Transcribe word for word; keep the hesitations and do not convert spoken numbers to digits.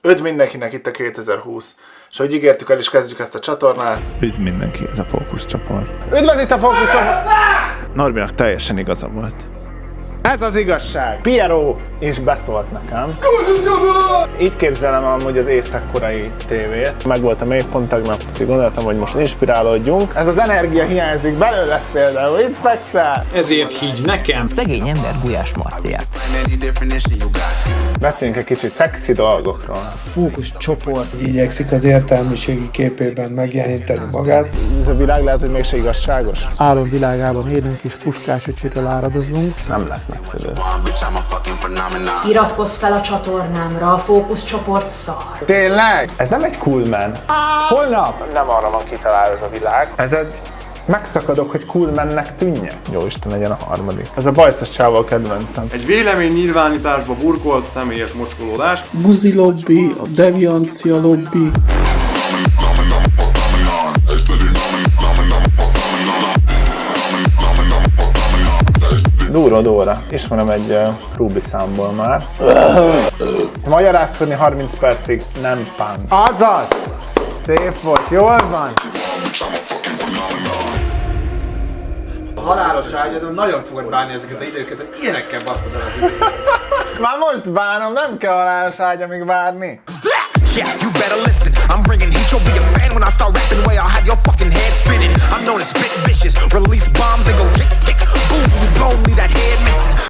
Üdv mindenkinek, itt a kétezer-húsz, és ahogy ígértük, el is kezdjük ezt a csatornát. Üdv mindenki, ez a Fókusz csoport. Üdv itt a Fókusz csoport! Norbinak teljesen igaza volt. Ez az igazság. Piero is beszólt nekem. Így képzelem amúgy az éjszakkorai tévét. Megvolt a mélypont tegnap, úgyhogy gondoltam, hogy most inspirálódjunk. Ez az energia hiányzik belőle például, itt fekszel. Ezért higgy nekem. Szegény ember Gulyás Marciát. Beszéljünk egy kicsit szexi dolgokról. Fókusz csoport. Igyekszik az értelmiségi képében megjeleníteni magát. Ez a világ lehet, hogy mégse igazságos. Álom világában élünk és Puskás öcséről áradozunk. Nem lesz nagyszerű. Iratkozz fel a csatornámra, a Fókusz csoport szar. Tényleg? Ez nem egy cool man. Holnap? Nem arra van kitalálva ez a világ. Ez egy... Megszakadok, hogy cool mannek tűnjek. Jó Isten, legyen a harmadik. Ez a bajszos csávó kedvencem. Egy vélemény nyilvánításba burkolt személyes mocskolódás. Buzi lobby, a deviancia lobby. Dúró Dóra. Ismerem egy uh, Ruby számból már. Magyarázkodni harminc percig nem pán. Azaz! Szép volt, jó az van? A halálos ágyadon nagyon fogod bánni ezeket a időket, hogy ilyenekkel basztod el az időt. Már most bánom, nem kell halálos ágyamig várni. Yeah, you better listen. I'm bringing heat. You'll be a fan when I start rapping. Way I'll have your fucking head spinning. I'm known as spit vicious. Release bombs and go tick tick. Boom, you blow me that head missing.